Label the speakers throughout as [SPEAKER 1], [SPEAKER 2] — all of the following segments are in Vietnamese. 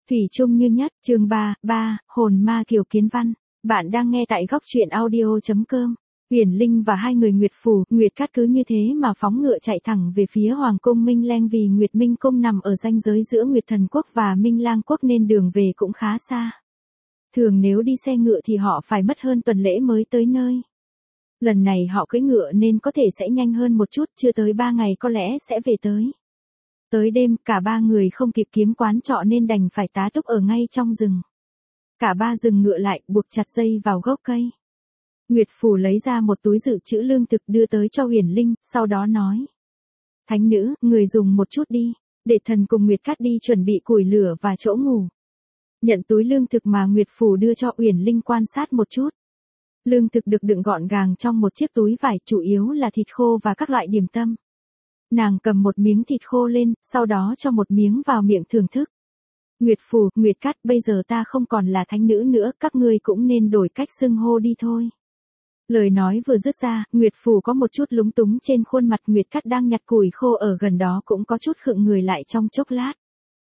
[SPEAKER 1] Thủy chung như nhất, chương 3, hồn ma Kiều Kiến Văn. Bạn đang nghe tại góc truyện audio.com. Huyền Linh và hai người Nguyệt Phủ, Nguyệt Cát cứ như thế mà phóng ngựa chạy thẳng về phía Hoàng cung Minh Lang, vì Nguyệt Minh cung nằm ở ranh giới giữa Nguyệt Thần quốc và Minh Lang quốc nên đường về cũng khá xa. Thường nếu đi xe ngựa thì họ phải mất hơn tuần lễ mới tới nơi. Lần này họ cưỡi ngựa nên có thể sẽ nhanh hơn một chút, chưa tới 3 ngày có lẽ sẽ về tới. Tới đêm, cả ba người không kịp kiếm quán trọ nên đành phải tá túc ở ngay trong rừng. Cả ba dừng ngựa lại, buộc chặt dây vào gốc cây. Nguyệt Phủ lấy ra một túi dự trữ lương thực đưa tới cho Huyền Linh, sau đó nói. Thánh nữ, người dùng một chút đi, để thần cùng Nguyệt Cát đi chuẩn bị củi lửa và chỗ ngủ. Nhận túi lương thực mà Nguyệt Phủ đưa cho, Huyền Linh quan sát một chút. Lương thực được đựng gọn gàng trong một chiếc túi vải, chủ yếu là thịt khô và các loại điểm tâm. Nàng cầm một miếng thịt khô lên, sau đó cho một miếng vào miệng thưởng thức. Nguyệt Phủ, Nguyệt Cát, bây giờ ta không còn là thánh nữ nữa, các ngươi cũng nên đổi cách xưng hô đi thôi. Lời nói vừa dứt ra, Nguyệt Phủ có một chút lúng túng trên khuôn mặt. Nguyệt Cát đang nhặt củi khô ở gần đó cũng có chút khựng người lại trong chốc lát.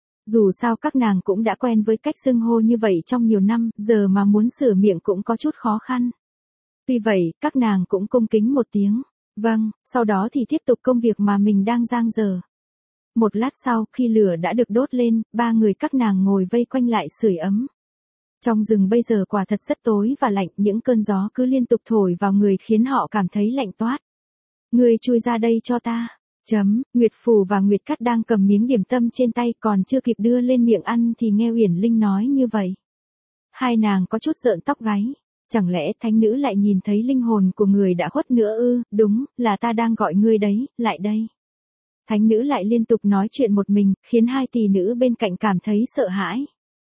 [SPEAKER 1] Dù sao các nàng cũng đã quen với cách xưng hô như vậy trong nhiều năm, giờ mà muốn sửa miệng cũng có chút khó khăn. Tuy vậy, các nàng cũng cung kính một tiếng. Vâng, sau đó thì tiếp tục công việc mà mình đang dang dở. Một lát sau, khi lửa đã được đốt lên, ba người các nàng ngồi vây quanh lại sưởi ấm. Trong rừng bây giờ quả thật rất tối và lạnh, những cơn gió cứ liên tục thổi vào người khiến họ cảm thấy lạnh toát. Ngươi chui ra đây cho ta. Nguyệt Phủ và Nguyệt Cát đang cầm miếng điểm tâm trên tay, còn chưa kịp đưa lên miệng ăn thì nghe Huyền Linh nói như vậy. Hai nàng có chút rợn tóc gáy. Chẳng lẽ thánh nữ lại nhìn thấy linh hồn của người đã khuất nữa ư? Đúng, là ta đang gọi ngươi đấy, lại đây. Thánh nữ lại liên tục nói chuyện một mình, khiến hai tỷ nữ bên cạnh cảm thấy sợ hãi.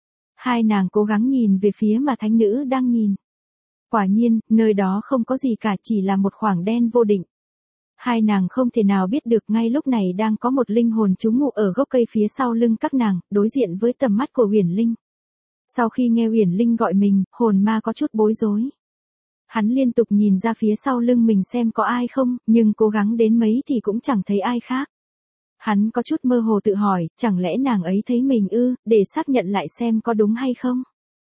[SPEAKER 1] Hai nàng cố gắng nhìn về phía mà thánh nữ đang nhìn. Quả nhiên, nơi đó không có gì cả, chỉ là một khoảng đen vô định. Hai nàng không thể nào biết được ngay lúc này đang có một linh hồn trú ngụ ở gốc cây phía sau lưng các nàng, đối diện với tầm mắt của Huyền Linh. Sau khi nghe Huyền Linh gọi mình, hồn ma có chút bối rối. Hắn liên tục nhìn ra phía sau lưng mình xem có ai không, nhưng cố gắng đến mấy thì cũng chẳng thấy ai khác. Hắn có chút mơ hồ tự hỏi, chẳng lẽ nàng ấy thấy mình ư, để xác nhận lại xem có đúng hay không.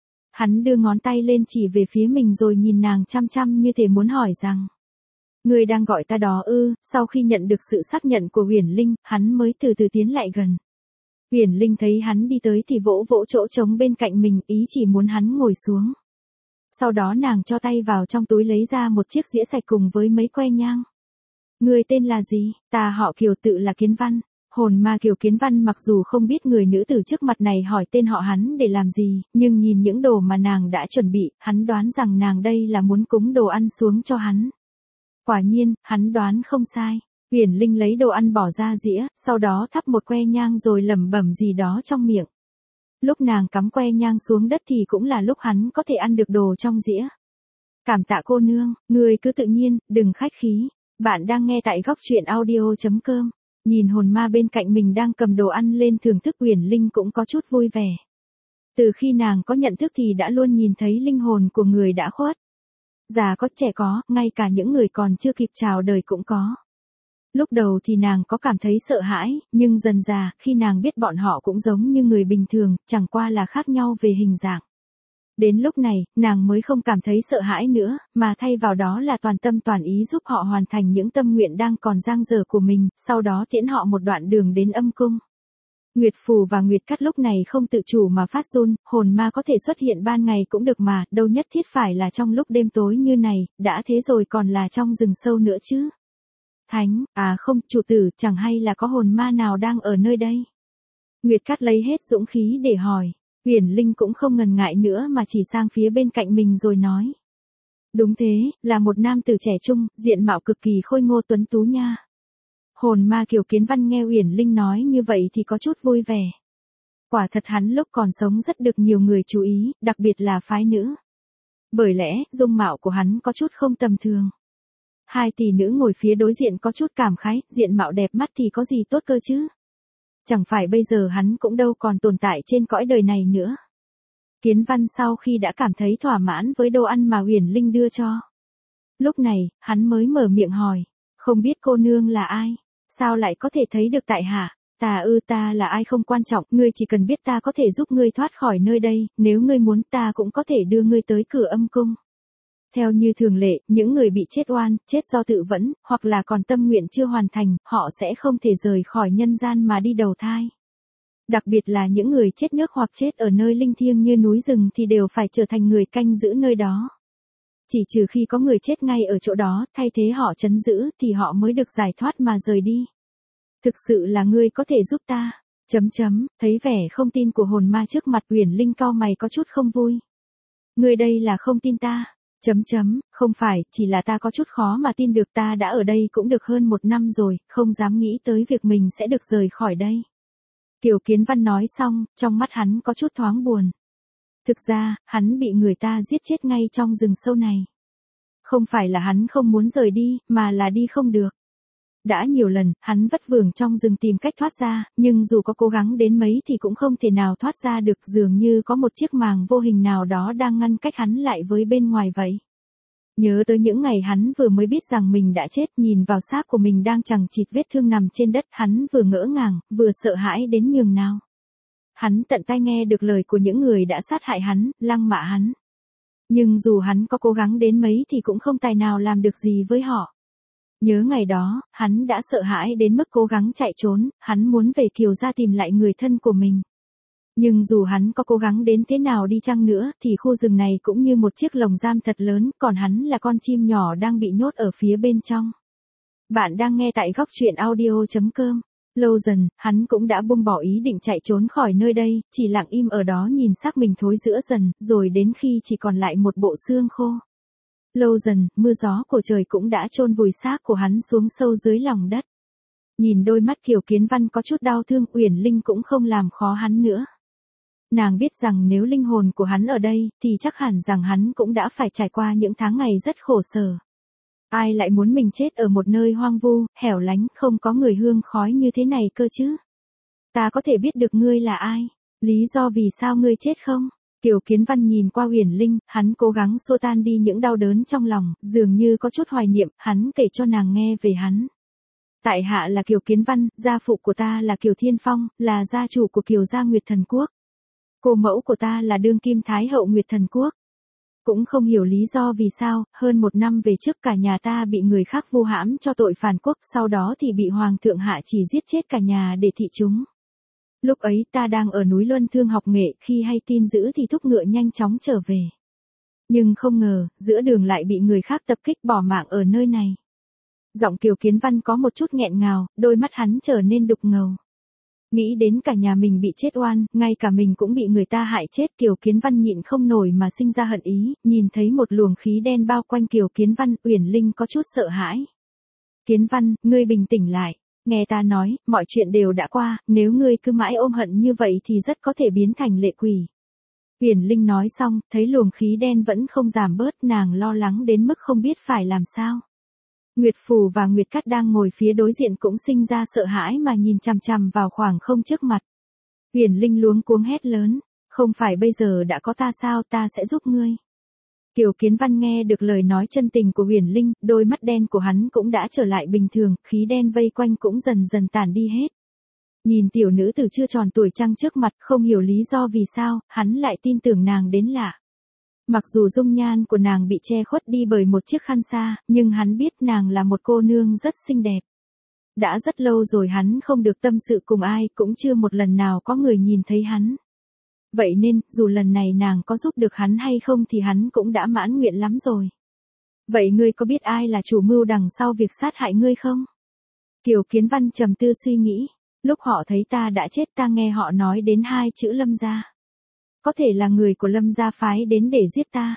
[SPEAKER 1] Hắn đưa ngón tay lên chỉ về phía mình rồi nhìn nàng chăm chăm như thể muốn hỏi rằng. Người đang gọi ta đó ư? Sau khi nhận được sự xác nhận của Huyền Linh, hắn mới từ từ tiến lại gần. Huyền Linh thấy hắn đi tới thì vỗ vỗ chỗ trống bên cạnh mình, ý chỉ muốn hắn ngồi xuống. Sau đó nàng cho tay vào trong túi lấy ra một chiếc dĩa sạch cùng với mấy que nhang. Người tên là gì? Ta họ Kiều, tự là Kiến Văn. Hồn ma Kiều Kiến Văn mặc dù không biết người nữ tử trước mặt này hỏi tên họ hắn để làm gì, nhưng nhìn những đồ mà nàng đã chuẩn bị, hắn đoán rằng nàng đây là muốn cúng đồ ăn xuống cho hắn. Quả nhiên, hắn đoán không sai. Huyền Linh lấy đồ ăn bỏ ra dĩa, sau đó thắp một que nhang rồi lẩm bẩm gì đó trong miệng. Lúc nàng cắm que nhang xuống đất thì cũng là lúc hắn có thể ăn được đồ trong dĩa. Cảm tạ cô nương, người cứ tự nhiên, đừng khách khí. Bạn đang nghe tại góc truyện audio.com. Nhìn hồn ma bên cạnh mình đang cầm đồ ăn lên thưởng thức, Huyền Linh cũng có chút vui vẻ. Từ khi nàng có nhận thức thì đã luôn nhìn thấy linh hồn của người đã khuất. Già có, trẻ có, ngay cả những người còn chưa kịp chào đời cũng có. Lúc đầu thì nàng có cảm thấy sợ hãi, nhưng dần dà, khi nàng biết bọn họ cũng giống như người bình thường, chẳng qua là khác nhau về hình dạng. Đến lúc này, nàng mới không cảm thấy sợ hãi nữa, mà thay vào đó là toàn tâm toàn ý giúp họ hoàn thành những tâm nguyện đang còn dang dở của mình, sau đó tiễn họ một đoạn đường đến âm cung. Nguyệt Phủ và Nguyệt Cát lúc này không tự chủ mà phát run, hồn ma có thể xuất hiện ban ngày cũng được mà, đâu nhất thiết phải là trong lúc đêm tối như này, đã thế rồi còn là trong rừng sâu nữa chứ. Thánh, à không, chủ tử, chẳng hay là có hồn ma nào đang ở nơi đây? Nguyệt Cát lấy hết dũng khí để hỏi. Huyền Linh cũng không ngần ngại nữa mà chỉ sang phía bên cạnh mình rồi nói. Đúng thế, là một nam tử trẻ trung, diện mạo cực kỳ khôi ngô tuấn tú nha. Hồn ma Kiều Kiến Văn nghe Huyền Linh nói như vậy thì có chút vui vẻ. Quả thật hắn lúc còn sống rất được nhiều người chú ý, đặc biệt là phái nữ. Bởi lẽ, dung mạo của hắn có chút không tầm thường. Hai tỷ nữ ngồi phía đối diện có chút cảm khái, diện mạo đẹp mắt thì có gì tốt cơ chứ? Chẳng phải bây giờ hắn cũng đâu còn tồn tại trên cõi đời này nữa. Kiến Văn sau khi đã cảm thấy thỏa mãn với đồ ăn mà Huyền Linh đưa cho. Lúc này, hắn mới mở miệng hỏi, không biết cô nương là ai, sao lại có thể thấy được tại hạ? Ta là ai không quan trọng, ngươi chỉ cần biết ta có thể giúp ngươi thoát khỏi nơi đây, nếu ngươi muốn ta cũng có thể đưa ngươi tới cửa âm cung. Theo như thường lệ, những người bị chết oan, chết do tự vẫn, hoặc là còn tâm nguyện chưa hoàn thành, họ sẽ không thể rời khỏi nhân gian mà đi đầu thai. Đặc biệt là những người chết nước hoặc chết ở nơi linh thiêng như núi rừng thì đều phải trở thành người canh giữ nơi đó. Chỉ trừ khi có người chết ngay ở chỗ đó, thay thế họ trấn giữ thì họ mới được giải thoát mà rời đi. Thực sự là ngươi có thể giúp ta. Thấy vẻ không tin của hồn ma trước mặt, Uyển Linh cau mày có chút không vui. Ngươi đây là không tin ta. Không phải, chỉ là ta có chút khó mà tin được, ta đã ở đây cũng được hơn 1 năm rồi, không dám nghĩ tới việc mình sẽ được rời khỏi đây. Kiều Kiến Văn nói xong, trong mắt hắn có chút thoáng buồn. Thực ra, hắn bị người ta giết chết ngay trong rừng sâu này. Không phải là hắn không muốn rời đi, mà là đi không được. Đã nhiều lần, hắn vất vưởng trong rừng tìm cách thoát ra, nhưng dù có cố gắng đến mấy thì cũng không thể nào thoát ra được, dường như có một chiếc màng vô hình nào đó đang ngăn cách hắn lại với bên ngoài vậy. Nhớ tới những ngày hắn vừa mới biết rằng mình đã chết, nhìn vào xác của mình đang chằng chịt vết thương nằm trên đất, hắn vừa ngỡ ngàng, vừa sợ hãi đến nhường nào. Hắn tận tai nghe được lời của những người đã sát hại hắn, lăng mạ hắn. Nhưng dù hắn có cố gắng đến mấy thì cũng không tài nào làm được gì với họ. Nhớ ngày đó, hắn đã sợ hãi đến mức cố gắng chạy trốn, hắn muốn về Kiều gia tìm lại người thân của mình. Nhưng dù hắn có cố gắng đến thế nào đi chăng nữa thì khu rừng này cũng như một chiếc lồng giam thật lớn, còn hắn là con chim nhỏ đang bị nhốt ở phía bên trong. Bạn đang nghe tại góc truyện audio.com. Lâu dần, hắn cũng đã buông bỏ ý định chạy trốn khỏi nơi đây, chỉ lặng im ở đó nhìn xác mình thối rữa dần, rồi đến khi chỉ còn lại một bộ xương khô. Lâu dần, mưa gió của trời cũng đã chôn vùi xác của hắn xuống sâu dưới lòng đất. Nhìn đôi mắt Kiều Kiến Văn có chút đau thương, Uyển Linh cũng không làm khó hắn nữa. Nàng biết rằng nếu linh hồn của hắn ở đây, thì chắc hẳn rằng hắn cũng đã phải trải qua những tháng ngày rất khổ sở. Ai lại muốn mình chết ở một nơi hoang vu, hẻo lánh, không có người hương khói như thế này cơ chứ? Ta có thể biết được ngươi là ai? Lý do vì sao ngươi chết không? Kiều Kiến Văn nhìn qua Uyển Linh, hắn cố gắng xua tan đi những đau đớn trong lòng, dường như có chút hoài niệm, hắn kể cho nàng nghe về hắn. Tại hạ là Kiều Kiến Văn, gia phụ của ta là Kiều Thiên Phong, là gia chủ của Kiều gia Nguyệt Thần Quốc. Cô mẫu của ta là đương kim thái hậu Nguyệt Thần Quốc. Cũng không hiểu lý do vì sao, hơn 1 năm về trước cả nhà ta bị người khác vu hãm cho tội phản quốc, sau đó thì bị hoàng thượng hạ chỉ giết chết cả nhà để thị chúng. Lúc ấy ta đang ở núi Luân Thương học nghệ, khi hay tin dữ thì thúc ngựa nhanh chóng trở về. Nhưng không ngờ, giữa đường lại bị người khác tập kích bỏ mạng ở nơi này. Giọng Kiều Kiến Văn có một chút nghẹn ngào, đôi mắt hắn trở nên đục ngầu. Nghĩ đến cả nhà mình bị chết oan, ngay cả mình cũng bị người ta hại chết, Kiều Kiến Văn nhịn không nổi mà sinh ra hận ý, nhìn thấy một luồng khí đen bao quanh Kiều Kiến Văn, Uyển Linh có chút sợ hãi. Kiến Văn, ngươi bình tĩnh lại. Nghe ta nói, mọi chuyện đều đã qua, nếu ngươi cứ mãi ôm hận như vậy thì rất có thể biến thành lệ quỷ. Uyển Linh nói xong, thấy luồng khí đen vẫn không giảm bớt, nàng lo lắng đến mức không biết phải làm sao. Nguyệt Phù và Nguyệt Cát đang ngồi phía đối diện cũng sinh ra sợ hãi mà nhìn chằm chằm vào khoảng không trước mặt. Uyển Linh luống cuống hét lớn, không phải bây giờ đã có ta sao, ta sẽ giúp ngươi. Kiều Kiến Văn nghe được lời nói chân tình của Uyển Linh, đôi mắt đen của hắn cũng đã trở lại bình thường, khí đen vây quanh cũng dần dần tản đi hết. Nhìn tiểu nữ tử chưa tròn tuổi trăng trước mặt, không hiểu lý do vì sao, hắn lại tin tưởng nàng đến lạ. Mặc dù dung nhan của nàng bị che khuất đi bởi một chiếc khăn sa, nhưng hắn biết nàng là một cô nương rất xinh đẹp. Đã rất lâu rồi hắn không được tâm sự cùng ai, cũng chưa một lần nào có người nhìn thấy hắn. Vậy nên, dù lần này nàng có giúp được hắn hay không thì hắn cũng đã mãn nguyện lắm rồi. Vậy ngươi có biết ai là chủ mưu đằng sau việc sát hại ngươi không? Kiều Kiến Văn trầm tư suy nghĩ. Lúc họ thấy ta đã chết, ta nghe họ nói đến 2 chữ Lâm gia. Có thể là người của Lâm gia phái đến để giết ta.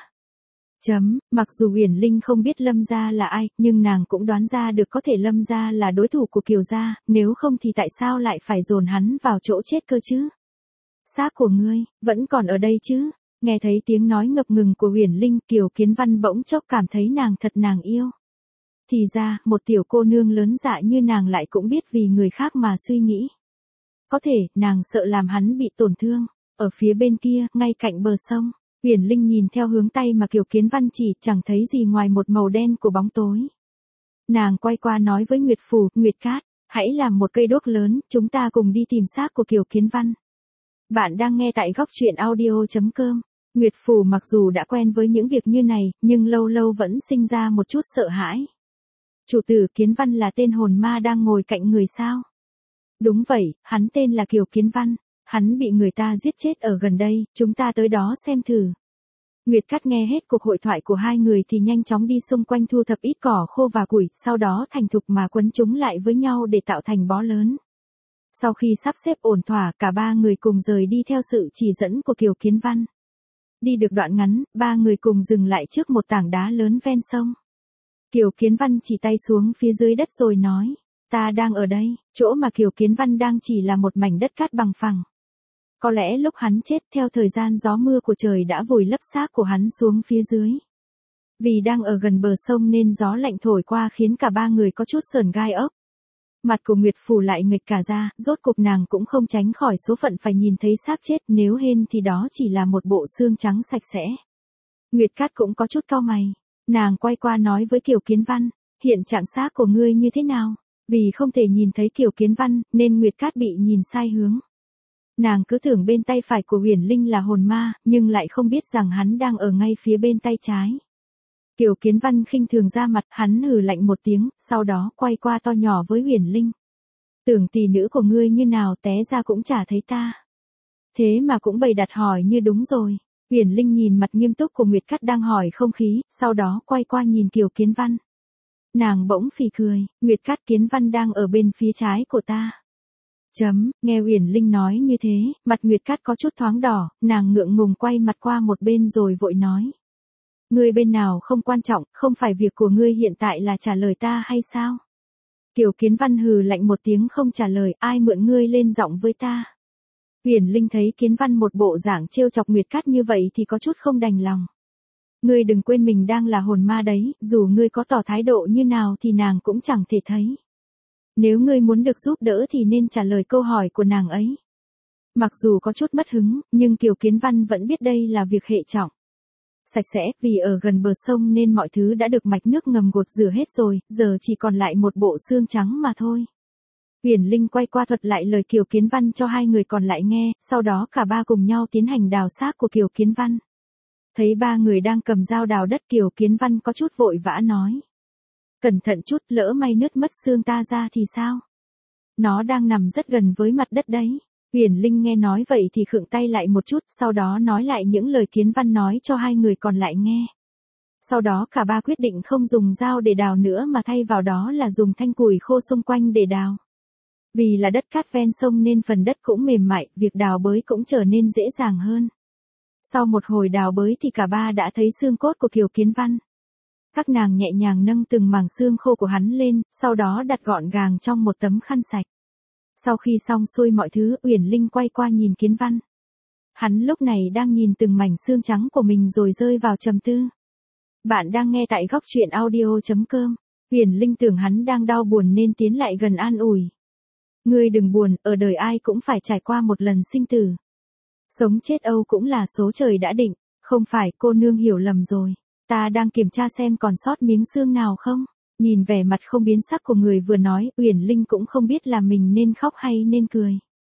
[SPEAKER 1] Mặc dù Uyển Linh không biết Lâm gia là ai, nhưng nàng cũng đoán ra được có thể Lâm gia là đối thủ của Kiều gia, nếu không thì tại sao lại phải dồn hắn vào chỗ chết cơ chứ? Xác của ngươi, vẫn còn ở đây chứ? Nghe thấy tiếng nói ngập ngừng của Uyển Linh, Kiều Kiến Văn bỗng chốc cảm thấy nàng thật nàng yêu. Thì ra, một tiểu cô nương lớn dạ như nàng lại cũng biết vì người khác mà suy nghĩ. Có thể, nàng sợ làm hắn bị tổn thương. Ở phía bên kia, ngay cạnh bờ sông, Uyển Linh nhìn theo hướng tay mà Kiều Kiến Văn chỉ, chẳng thấy gì ngoài một màu đen của bóng tối. Nàng quay qua nói với Nguyệt Phù, Nguyệt Cát, Hãy làm một cây đuốc lớn, chúng ta cùng đi tìm xác của Kiều Kiến Văn. Bạn đang nghe tại góc truyện audio.com. Nguyệt Phù mặc dù đã quen với những việc như này, nhưng lâu lâu vẫn sinh ra một chút sợ hãi. Chủ tử Kiến Văn là tên hồn ma đang ngồi cạnh người sao? Đúng vậy, hắn tên là Kiều Kiến Văn. Hắn bị người ta giết chết ở gần đây, chúng ta tới đó xem thử. Nguyệt Cát nghe hết cuộc hội thoại của hai người thì nhanh chóng đi xung quanh thu thập ít cỏ khô và củi, sau đó thành thục mà quấn chúng lại với nhau để tạo thành bó lớn. Sau khi sắp xếp ổn thỏa, cả ba người cùng rời đi theo sự chỉ dẫn của Kiều Kiến Văn. Đi được đoạn ngắn, ba người cùng dừng lại trước một tảng đá lớn ven sông. Kiều Kiến Văn chỉ tay xuống phía dưới đất rồi nói, ta đang ở đây. Chỗ mà Kiều Kiến Văn đang chỉ là một mảnh đất cát bằng phẳng. Có lẽ lúc hắn chết theo thời gian gió mưa của trời đã vùi lấp xác của hắn xuống phía dưới. Vì đang ở gần bờ sông nên gió lạnh thổi qua khiến cả ba người có chút sởn gai ốc. Mặt của Nguyệt Phù lại nghịch cả ra, rốt cục nàng cũng không tránh khỏi số phận phải nhìn thấy xác chết, nếu hên thì đó chỉ là một bộ xương trắng sạch sẽ. Nguyệt Cát cũng có chút cau mày. Nàng quay qua nói với Kiều Kiến Văn, hiện trạng xác của ngươi như thế nào? Vì không thể nhìn thấy Kiều Kiến Văn, nên Nguyệt Cát bị nhìn sai hướng. Nàng cứ tưởng bên tay phải của Huyền Linh là hồn ma, nhưng lại không biết rằng hắn đang ở ngay phía bên tay trái. Kiều Kiến Văn khinh thường ra mặt, hắn hừ lạnh một tiếng, sau đó quay qua to nhỏ với Huyền Linh. Tưởng tỷ nữ của ngươi như nào té ra cũng chả thấy ta. Thế mà cũng bày đặt hỏi như đúng rồi. Huyền Linh nhìn mặt nghiêm túc của Nguyệt Cát đang hỏi không khí, sau đó quay qua nhìn Kiều Kiến Văn. Nàng bỗng phì cười, Nguyệt Cát, Kiến Văn đang ở bên phía trái của ta. Nghe Huyền Linh nói như thế, mặt Nguyệt Cát có chút thoáng đỏ, nàng ngượng ngùng quay mặt qua một bên rồi vội nói. Ngươi bên nào không quan trọng, không phải việc của ngươi hiện tại là trả lời ta hay sao? Kiều Kiến Văn hừ lạnh một tiếng không trả lời, ai mượn ngươi lên giọng với ta? Huyền Linh thấy Kiến Văn một bộ dạng trêu chọc Nguyệt Cát như vậy thì có chút không đành lòng. Ngươi đừng quên mình đang là hồn ma đấy, dù ngươi có tỏ thái độ như nào thì nàng cũng chẳng thể thấy. Nếu ngươi muốn được giúp đỡ thì nên trả lời câu hỏi của nàng ấy. Mặc dù có chút mất hứng, nhưng Kiều Kiến Văn vẫn biết đây là việc hệ trọng. Sạch sẽ, vì ở gần bờ sông nên mọi thứ đã được mạch nước ngầm gột rửa hết rồi, giờ chỉ còn lại một bộ xương trắng mà thôi. Huyền Linh quay qua thuật lại lời Kiều Kiến Văn cho hai người còn lại nghe, sau đó cả ba cùng nhau tiến hành đào xác của Kiều Kiến Văn. Thấy ba người đang cầm dao đào đất, Kiều Kiến Văn có chút vội vã nói. Cẩn thận chút, lỡ may nứt mất xương ta ra thì sao? Nó đang nằm rất gần với mặt đất đấy. Huyền Linh nghe nói vậy thì khựng tay lại một chút, sau đó nói lại những lời Kiến Văn nói cho hai người còn lại nghe. Sau đó cả ba quyết định không dùng dao để đào nữa mà thay vào đó là dùng thanh củi khô xung quanh để đào. Vì là đất cát ven sông nên phần đất cũng mềm mại, việc đào bới cũng trở nên dễ dàng hơn. Sau một hồi đào bới thì cả ba đã thấy xương cốt của Kiều Kiến Văn. Các nàng nhẹ nhàng nâng từng mảng xương khô của hắn lên, sau đó đặt gọn gàng trong một tấm khăn sạch. Sau khi xong xuôi mọi thứ, Uyển Linh quay qua nhìn Kiến Văn. Hắn lúc này đang nhìn từng mảnh xương trắng của mình rồi rơi vào trầm tư. Bạn đang nghe tại góc truyện audio.com. Uyển Linh tưởng hắn đang đau buồn nên tiến lại gần an ủi. Ngươi đừng buồn, ở đời ai cũng phải trải qua một lần sinh tử. Sống chết âu cũng là số trời đã định, không phải, cô nương hiểu lầm rồi. Ta đang kiểm tra xem còn sót miếng xương nào không. Nhìn vẻ mặt không biến sắc của người vừa nói, Uyển Linh cũng không biết là mình nên khóc hay nên cười.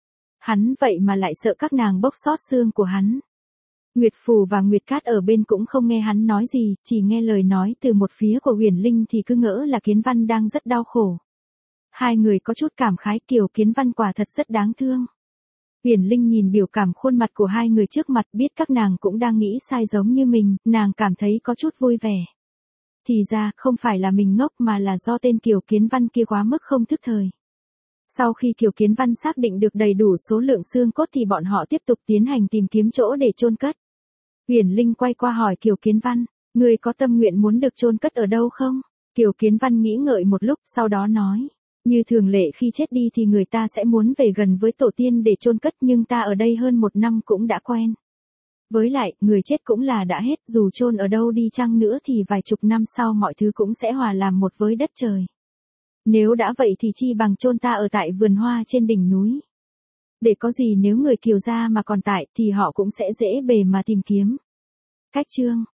[SPEAKER 1] Hắn vậy mà lại sợ các nàng bốc sót xương của hắn. Nguyệt Phù và Nguyệt Cát ở bên cũng không nghe hắn nói gì, chỉ nghe lời nói từ một phía của Uyển Linh thì cứ ngỡ là Kiến Văn đang rất đau khổ. Hai người có chút cảm khái, Kiều Kiến Văn quả thật rất đáng thương. Uyển Linh nhìn biểu cảm khuôn mặt của hai người trước mặt, biết các nàng cũng đang nghĩ sai giống như mình, nàng cảm thấy có chút vui vẻ. Thì ra, không phải là mình ngốc mà là do tên Kiều Kiến Văn kia quá mức không thức thời. Sau khi Kiều Kiến Văn xác định được đầy đủ số lượng xương cốt thì bọn họ tiếp tục tiến hành tìm kiếm chỗ để chôn cất. Uyển Linh quay qua hỏi Kiều Kiến Văn, ngươi có tâm nguyện muốn được chôn cất ở đâu không? Kiều Kiến Văn nghĩ ngợi một lúc, sau đó nói, như thường lệ khi chết đi thì người ta sẽ muốn về gần với tổ tiên để chôn cất, nhưng ta ở đây hơn 1 năm cũng đã quen. Với lại, người chết cũng là đã hết, dù chôn ở đâu đi chăng nữa thì vài chục năm sau mọi thứ cũng sẽ hòa làm một với đất trời. Nếu đã vậy thì chi bằng chôn ta ở tại vườn hoa trên đỉnh núi. Để có gì nếu người Kiều gia mà còn tại thì họ cũng sẽ dễ bề mà tìm kiếm. Cách chương